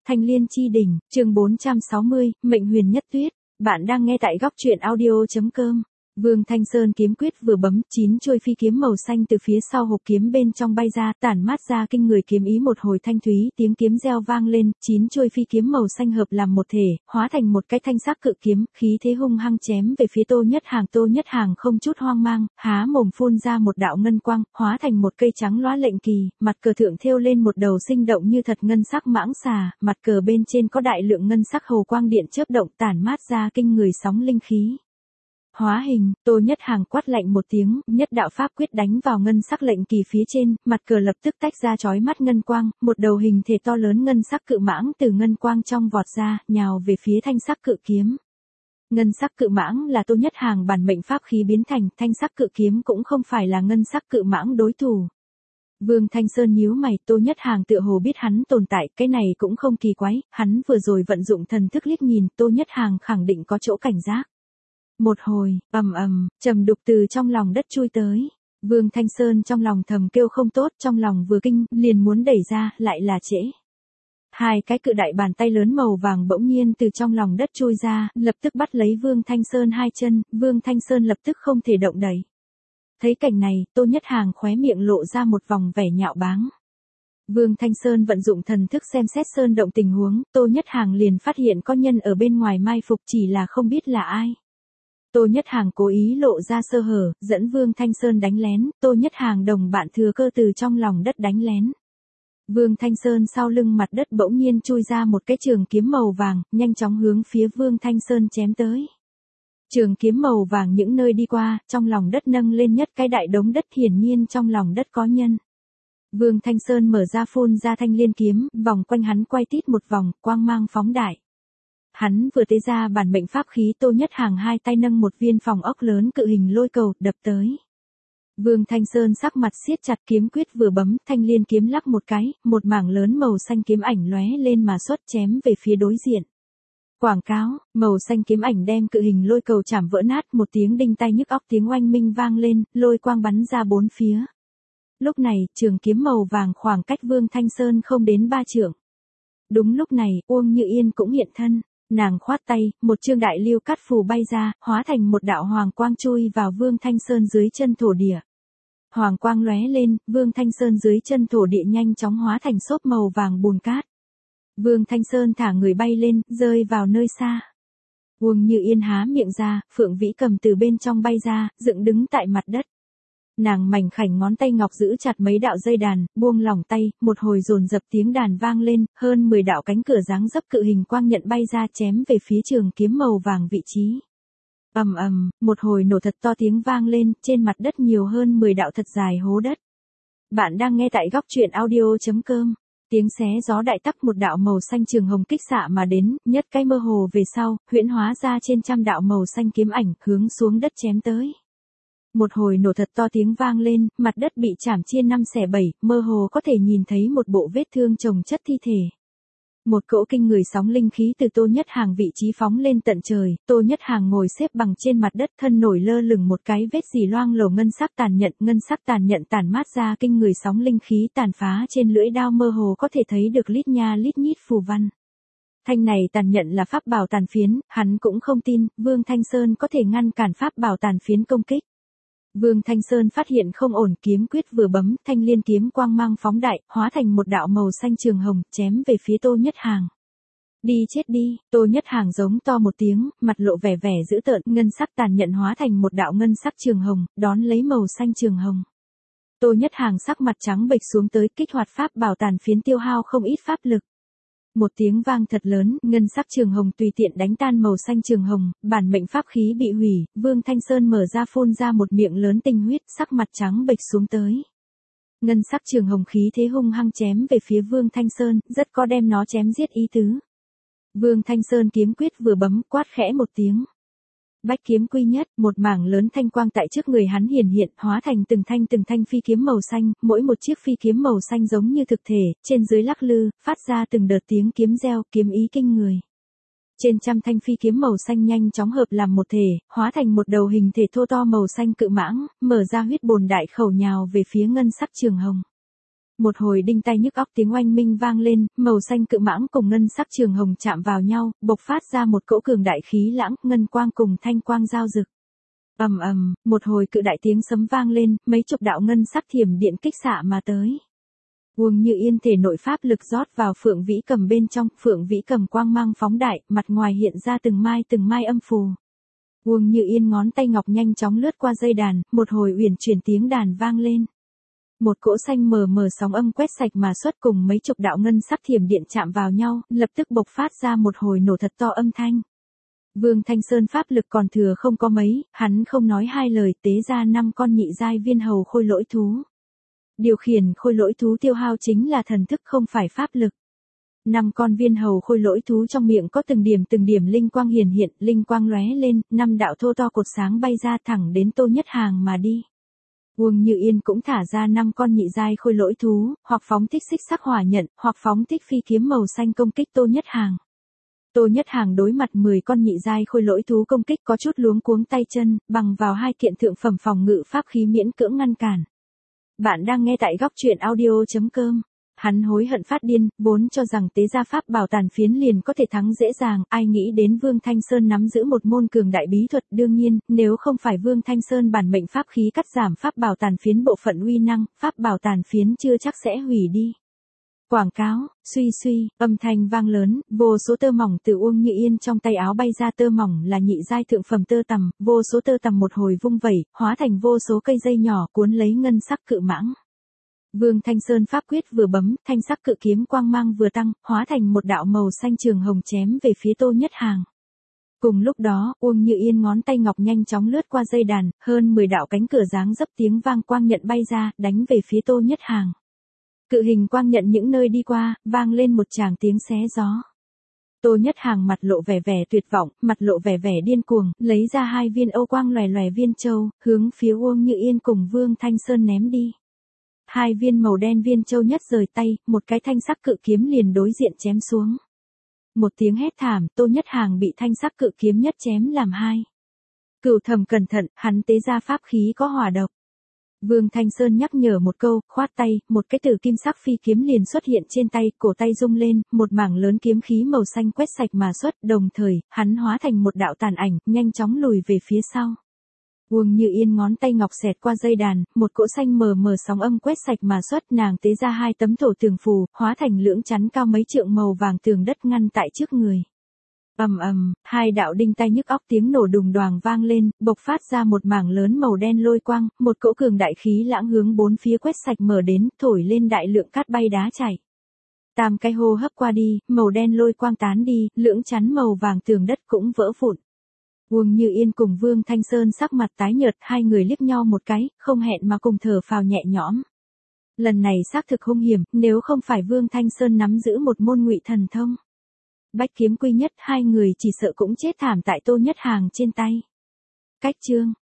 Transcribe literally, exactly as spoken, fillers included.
Thanh Liên Chi Đỉnh, chương bốn trăm sáu mươi, Mệnh Huyền Nhất Tuyết. Bạn đang nghe tại góc truyện audio chấm com. Vương Thanh Sơn kiếm quyết vừa bấm, chín chuôi phi kiếm màu xanh từ phía sau hộp kiếm bên trong bay ra, tản mát ra kinh người kiếm ý một hồi thanh thúy, tiếng kiếm reo vang lên, chín chuôi phi kiếm màu xanh hợp làm một thể, hóa thành một cái thanh sắc cự kiếm, khí thế hung hăng chém về phía Tô Nhất Hàng. Tô Nhất Hàng không chút hoang mang, há mồm phun ra một đạo ngân quang, hóa thành một cây trắng lóa lệnh kỳ, mặt cờ thượng thêu lên một đầu sinh động như thật ngân sắc mãng xà, mặt cờ bên trên có đại lượng ngân sắc hồ quang điện chớp động, tản mát ra kinh người sóng linh khí. Hóa hình, Tô Nhất Hàng quát lạnh một tiếng, nhất đạo pháp quyết đánh vào ngân sắc lệnh kỳ phía trên, mặt cờ lập tức tách ra chói mắt ngân quang, một đầu hình thể to lớn ngân sắc cự mãng từ ngân quang trong vọt ra, nhào về phía thanh sắc cự kiếm. Ngân sắc cự mãng là Tô Nhất Hàng bản mệnh pháp khí biến thành, thanh sắc cự kiếm cũng không phải là ngân sắc cự mãng đối thủ. Vương Thanh Sơn nhíu mày, Tô Nhất Hàng tựa hồ biết hắn tồn tại, cái này cũng không kỳ quái, hắn vừa rồi vận dụng thần thức liếc nhìn, Tô Nhất Hàng khẳng định có chỗ cảnh giác. Một hồi, ầm ầm, trầm đục từ trong lòng đất chui tới. Vương Thanh Sơn trong lòng thầm kêu không tốt, trong lòng vừa kinh, liền muốn đẩy ra, lại là trễ. Hai cái cự đại bàn tay lớn màu vàng bỗng nhiên từ trong lòng đất chui ra, lập tức bắt lấy Vương Thanh Sơn hai chân, Vương Thanh Sơn lập tức không thể động đậy. Thấy cảnh này, Tô Nhất Hàng khóe miệng lộ ra một vòng vẻ nhạo báng. Vương Thanh Sơn vận dụng thần thức xem xét sơn động tình huống, Tô Nhất Hàng liền phát hiện có nhân ở bên ngoài mai phục, chỉ là không biết là ai. Tô Nhất Hàng cố ý lộ ra sơ hở, dẫn Vương Thanh Sơn đánh lén, Tô Nhất Hàng đồng bạn thừa cơ từ trong lòng đất đánh lén. Vương Thanh Sơn sau lưng mặt đất bỗng nhiên chui ra một cái trường kiếm màu vàng, nhanh chóng hướng phía Vương Thanh Sơn chém tới. Trường kiếm màu vàng những nơi đi qua, trong lòng đất nâng lên nhất cái đại đống đất, hiển nhiên trong lòng đất có nhân. Vương Thanh Sơn mở ra phun ra thanh liên kiếm, vòng quanh hắn quay tít một vòng, quang mang phóng đại. Hắn vừa tế ra bản mệnh pháp khí, Tô Nhất Hàng hai tay nâng một viên phòng ốc lớn cự hình lôi cầu, đập tới. Vương Thanh Sơn sắc mặt siết chặt, kiếm quyết vừa bấm, thanh liên kiếm lắc một cái, một mảng lớn màu xanh kiếm ảnh lóe lên mà xuất chém về phía đối diện. Quảng cáo, màu xanh kiếm ảnh đem cự hình lôi cầu chảm vỡ nát, một tiếng đinh tai nhức óc tiếng oanh minh vang lên, lôi quang bắn ra bốn phía. Lúc này, trường kiếm màu vàng khoảng cách Vương Thanh Sơn không đến ba trượng. Đúng lúc này, Uông Như Yên cũng hiện thân. Nàng khoát tay, một chương đại lưu cát phù bay ra, hóa thành một đạo hoàng quang chui vào Vương Thanh Sơn dưới chân thổ địa. Hoàng quang lóe lên, Vương Thanh Sơn dưới chân thổ địa nhanh chóng hóa thành xốp màu vàng bùn cát. Vương Thanh Sơn thả người bay lên, rơi vào nơi xa. Uông Như Yên há miệng ra, Phượng Vĩ Cầm từ bên trong bay ra, dựng đứng tại mặt đất. Nàng mảnh khảnh ngón tay ngọc giữ chặt mấy đạo dây đàn, buông lỏng tay, một hồi dồn dập tiếng đàn vang lên, hơn mười đạo cánh cửa dáng dấp cự hình quang nhận bay ra chém về phía trường kiếm màu vàng vị trí. Ầm ầm, một hồi nổ thật to tiếng vang lên, trên mặt đất nhiều hơn mười đạo thật dài hố đất. Bạn đang nghe tại góc truyện audio chấm com. Tiếng xé gió đại tắc, một đạo màu xanh trường hồng kích xạ mà đến, nhất cái mơ hồ về sau, huyễn hóa ra trên trăm đạo màu xanh kiếm ảnh, hướng xuống đất chém tới. Một hồi nổ thật to tiếng vang lên, mặt đất bị chảm chia năm xẻ bảy, mơ hồ có thể nhìn thấy một bộ vết thương chồng chất thi thể. Một cỗ kinh người sóng linh khí từ Tô Nhất Hàng vị trí phóng lên tận trời, Tô Nhất Hàng ngồi xếp bằng trên mặt đất, thân nổi lơ lửng một cái vết dì loang lổ ngân sắc tàn nhận, ngân sắc tàn nhận tản mát ra kinh người sóng linh khí tàn phá trên lưỡi đao, mơ hồ có thể thấy được lít nha lít nhít phù văn. Thanh này tàn nhận là pháp bảo tàn phiến, hắn cũng không tin, Vương Thanh Sơn có thể ngăn cản pháp bảo tàn phiến công kích. Vương Thanh Sơn phát hiện không ổn, kiếm quyết vừa bấm, thanh liên kiếm quang mang phóng đại, hóa thành một đạo màu xanh trường hồng, chém về phía Tô Nhất Hàng. Đi chết đi, Tô Nhất Hàng giống to một tiếng, mặt lộ vẻ vẻ dữ tợn, ngân sắc tàn nhận hóa thành một đạo ngân sắc trường hồng, đón lấy màu xanh trường hồng. Tô Nhất Hàng sắc mặt trắng bệch xuống tới, kích hoạt pháp bảo tàn phiến tiêu hao không ít pháp lực. Một tiếng vang thật lớn, ngân sắc trường hồng tùy tiện đánh tan màu xanh trường hồng, bản mệnh pháp khí bị hủy, Vương Thanh Sơn mở ra phun ra một miệng lớn tinh huyết, sắc mặt trắng bệch xuống tới. Ngân sắc trường hồng khí thế hung hăng chém về phía Vương Thanh Sơn, rất có đem nó chém giết ý tứ. Vương Thanh Sơn kiếm quyết vừa bấm, quát khẽ một tiếng. Bách kiếm quy nhất, một mảng lớn thanh quang tại trước người hắn hiển hiện, hóa thành từng thanh từng thanh phi kiếm màu xanh, mỗi một chiếc phi kiếm màu xanh giống như thực thể, trên dưới lắc lư, phát ra từng đợt tiếng kiếm reo, kiếm ý kinh người. Trên trăm thanh phi kiếm màu xanh nhanh chóng hợp làm một thể, hóa thành một đầu hình thể thô to màu xanh cự mãng, mở ra huyết bồn đại khẩu nhào về phía ngân sắc trường hồng. Một hồi đinh tai nhức óc tiếng oanh minh vang lên, màu xanh cự mãng cùng ngân sắc trường hồng chạm vào nhau, bộc phát ra một cỗ cường đại khí lãng, ngân quang cùng thanh quang giao rực. Ầm ầm, một hồi cự đại tiếng sấm vang lên, mấy chục đạo ngân sắc thiểm điện kích xạ mà tới. Uông Như Yên thể nội pháp lực rót vào Phượng Vĩ Cầm bên trong, Phượng Vĩ Cầm quang mang phóng đại, mặt ngoài hiện ra từng mai từng mai âm phù. Uông Như Yên ngón tay ngọc nhanh chóng lướt qua dây đàn, một hồi uyển chuyển tiếng đàn vang lên. Một cỗ xanh mờ mờ sóng âm quét sạch mà xuất cùng mấy chục đạo ngân sắc thiểm điện chạm vào nhau, lập tức bộc phát ra một hồi nổ thật to âm thanh. Vương Thanh Sơn pháp lực còn thừa không có mấy, hắn không nói hai lời tế ra năm con nhị giai viên hầu khôi lỗi thú. Điều khiển khôi lỗi thú tiêu hao chính là thần thức không phải pháp lực. Năm con viên hầu khôi lỗi thú trong miệng có từng điểm từng điểm linh quang hiển hiện, linh quang lóe lên, năm đạo thô to cột sáng bay ra thẳng đến Tô Nhất Hàng mà đi. Uông Như Yên cũng thả ra năm con nhị giai khôi lỗi thú, hoặc phóng thích xích sắc hỏa nhận, hoặc phóng thích phi kiếm màu xanh công kích Tô Nhất Hàng. Tô Nhất Hàng đối mặt mười con nhị giai khôi lỗi thú công kích có chút luống cuống tay chân, bằng vào hai kiện thượng phẩm phòng ngự pháp khí miễn cưỡng ngăn cản. Bạn đang nghe tại góc truyện audio chấm com. Hắn hối hận phát điên, vốn cho rằng tế gia pháp bảo tàn phiến liền có thể thắng dễ dàng, ai nghĩ đến Vương Thanh Sơn nắm giữ một môn cường đại bí thuật, đương nhiên, nếu không phải Vương Thanh Sơn bản mệnh pháp khí cắt giảm pháp bảo tàn phiến bộ phận uy năng, pháp bảo tàn phiến chưa chắc sẽ hủy đi. Quảng cáo, suy suy, âm thanh vang lớn, vô số tơ mỏng từ Uông Như Yên trong tay áo bay ra, tơ mỏng là nhị giai thượng phẩm tơ tằm, vô số tơ tằm một hồi vung vẩy, hóa thành vô số cây dây nhỏ cuốn lấy ngân sắc cự mãng. Vương Thanh Sơn pháp quyết vừa bấm, thanh sắc cự kiếm quang mang vừa tăng, hóa thành một đạo màu xanh trường hồng chém về phía Tô Nhất Hàng. Cùng lúc đó, Uông Như Yên ngón tay ngọc nhanh chóng lướt qua dây đàn, hơn mười đạo cánh cửa dáng dấp tiếng vang quang nhận bay ra, đánh về phía Tô Nhất Hàng. Cự hình quang nhận những nơi đi qua, vang lên một tràng tiếng xé gió. Tô Nhất Hàng mặt lộ vẻ vẻ tuyệt vọng, mặt lộ vẻ vẻ điên cuồng, lấy ra hai viên Âu quang lòe lòe viên châu, hướng phía Uông Như Yên cùng Vương Thanh Sơn ném đi. Hai viên màu đen viên châu nhất rời tay, một cái thanh sắc cự kiếm liền đối diện chém xuống. Một tiếng hét thảm, Tô Nhất Hàng bị thanh sắc cự kiếm nhất chém làm hai. Cửu Thầm cẩn thận, hắn tế ra pháp khí có hỏa độc. Vương Thanh Sơn nhắc nhở một câu, khoát tay, một cái tử kim sắc phi kiếm liền xuất hiện trên tay, cổ tay rung lên, một mảng lớn kiếm khí màu xanh quét sạch mà xuất, đồng thời, hắn hóa thành một đạo tàn ảnh, nhanh chóng lùi về phía sau. Uông Như Yên ngón tay ngọc xẹt qua dây đàn, một cỗ xanh mờ mờ sóng âm quét sạch mà xuất, nàng tế ra hai tấm thổ tường phù, hóa thành lưỡng chắn cao mấy trượng màu vàng tường đất ngăn tại trước người. Ầm ầm, hai đạo đinh tai nhức óc tiếng nổ đùng đoàng vang lên, bộc phát ra một mảng lớn màu đen lôi quang, một cỗ cường đại khí lãng hướng bốn phía quét sạch mở đến, thổi lên đại lượng cát bay đá chảy. Tam cái hô hấp qua đi, màu đen lôi quang tán đi, lưỡng chắn màu vàng tường đất cũng vỡ vụn. Uông Như Yên cùng Vương Thanh Sơn sắc mặt tái nhợt, hai người liếc nhau một cái, không hẹn mà cùng thở phào nhẹ nhõm. Lần này xác thực hung hiểm, nếu không phải Vương Thanh Sơn nắm giữ một môn ngụy thần thông. Bách kiếm quy nhất, hai người chỉ sợ cũng chết thảm tại Tô Nhất Hàng trên tay. Cách chương